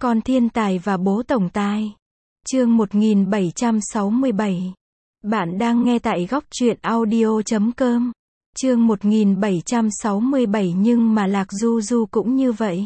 Con thiên tài và bố tổng tài. Chương 1767. Bạn đang nghe tại góc truyện audio.com. Chương 1767 nhưng mà Lạc Du Du cũng như vậy.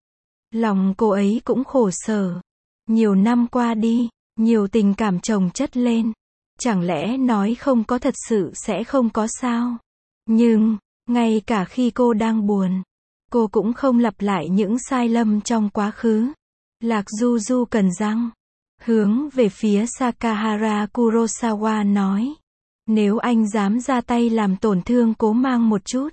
Lòng cô ấy cũng khổ sở. Nhiều năm qua đi, nhiều tình cảm chồng chất lên. Chẳng lẽ nói không có thật sự sẽ không có sao? Nhưng, ngay cả khi cô đang buồn, cô cũng không lặp lại những sai lầm trong quá khứ. Lạc Du Du cắn răng, hướng về phía Sakahara Kurosawa nói. Nếu anh dám ra tay làm tổn thương Cố Mang một chút,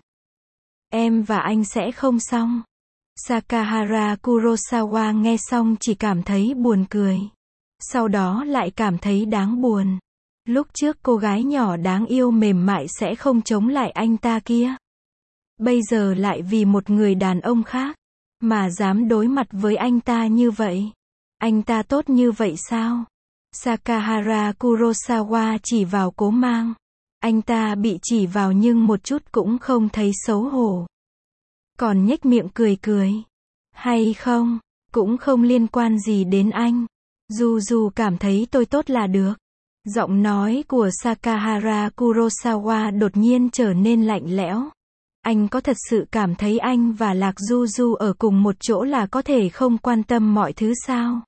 em và anh sẽ không xong. Sakahara Kurosawa nghe xong chỉ cảm thấy buồn cười. Sau đó lại cảm thấy đáng buồn. Lúc trước cô gái nhỏ đáng yêu mềm mại sẽ không chống lại anh ta kia. Bây giờ lại vì một người đàn ông khác, mà dám đối mặt với anh ta như vậy. Anh ta tốt như vậy sao? Sakahara Kurosawa chỉ vào Cố Mang. Anh ta bị chỉ vào nhưng một chút cũng không thấy xấu hổ. Còn nhếch miệng cười cười. Hay không, cũng không liên quan gì đến anh. Du Du cảm thấy tôi tốt là được. Giọng nói của Sakahara Kurosawa đột nhiên trở nên lạnh lẽo. Anh có thật sự cảm thấy anh và Lạc Du Du ở cùng một chỗ là có thể không quan tâm mọi thứ sao?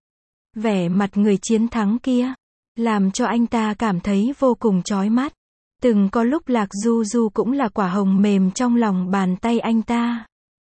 Vẻ mặt người chiến thắng kia, làm cho anh ta cảm thấy vô cùng chói mắt. Từng có lúc Lạc Du Du cũng là quả hồng mềm trong lòng bàn tay anh ta.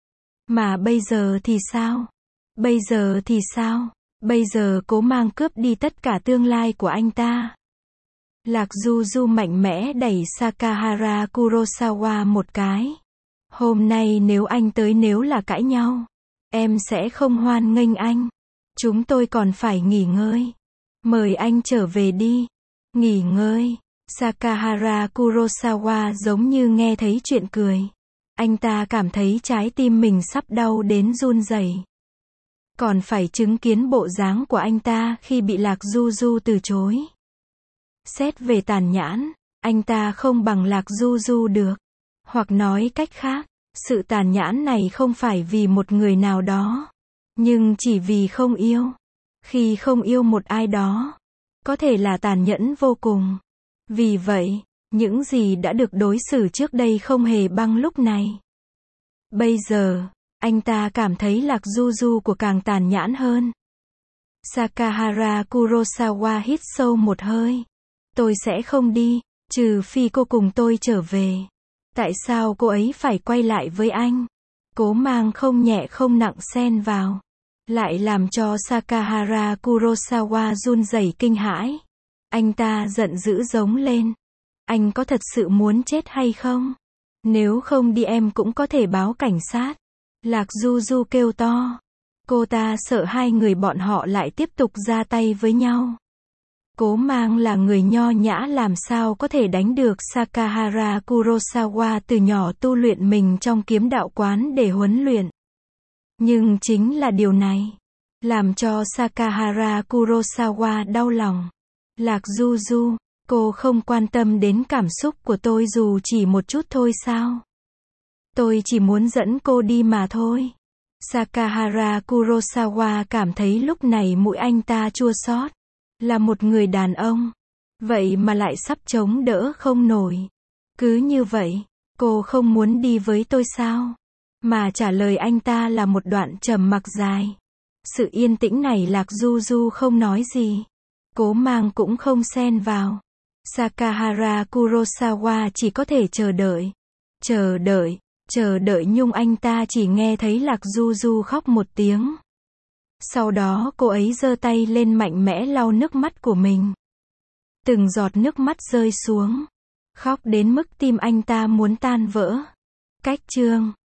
Mà bây giờ thì sao? Bây giờ thì sao? Bây giờ Cố Mang cướp đi tất cả tương lai của anh ta. Lạc Du Du mạnh mẽ đẩy Sakahara Kurosawa một cái. Hôm nay nếu anh tới nếu là cãi nhau, em sẽ không hoan nghênh anh. Chúng tôi còn phải nghỉ ngơi. Mời anh trở về đi. Nghỉ ngơi. Sakahara Kurosawa giống như nghe thấy chuyện cười. Anh ta cảm thấy trái tim mình sắp đau đến run rẩy. Còn phải chứng kiến bộ dáng của anh ta khi bị Lạc Du Du từ chối. Xét về tàn nhẫn, anh ta không bằng Lạc Du Du được. Hoặc nói cách khác, sự tàn nhẫn này không phải vì một người nào đó, nhưng chỉ vì không yêu. Khi không yêu một ai đó, có thể là tàn nhẫn vô cùng. Vì vậy, những gì đã được đối xử trước đây không hề bằng lúc này. Bây giờ, anh ta cảm thấy Lạc Du Du của càng tàn nhẫn hơn. Sakahara Kurosawa hít sâu một hơi. Tôi sẽ không đi, trừ phi cô cùng tôi trở về. Tại sao cô ấy phải quay lại với anh? Cố Mang không nhẹ không nặng xen vào, lại làm cho Sakahara Kurosawa run rẩy kinh hãi. Anh ta giận dữ giống lên. Anh có thật sự muốn chết hay không? Nếu không đi em cũng có thể báo cảnh sát. Lạc Du Du kêu to. Cô ta sợ hai người bọn họ lại tiếp tục ra tay với nhau. Cố Mang là người nho nhã làm sao có thể đánh được Sakahara Kurosawa từ nhỏ tu luyện mình trong kiếm đạo quán để huấn luyện. Nhưng chính là điều này, làm cho Sakahara Kurosawa đau lòng. Lạc Du Du, cô không quan tâm đến cảm xúc của tôi dù chỉ một chút thôi sao? Tôi chỉ muốn dẫn cô đi mà thôi. Sakahara Kurosawa cảm thấy lúc này mũi anh ta chua xót. Là một người đàn ông, vậy mà lại sắp chống đỡ không nổi. Cứ như vậy, cô không muốn đi với tôi sao? Mà trả lời anh ta là một đoạn trầm mặc dài. Sự yên tĩnh này Lạc Du Du không nói gì. Cố Mang cũng không xen vào. Sakahara Kurosawa chỉ có thể chờ đợi. Chờ đợi nhưng anh ta chỉ nghe thấy Lạc Du Du khóc một tiếng. Sau đó cô ấy giơ tay lên mạnh mẽ lau nước mắt của mình. Từng giọt nước mắt rơi xuống. Khóc đến mức tim anh ta muốn tan vỡ. Cách chương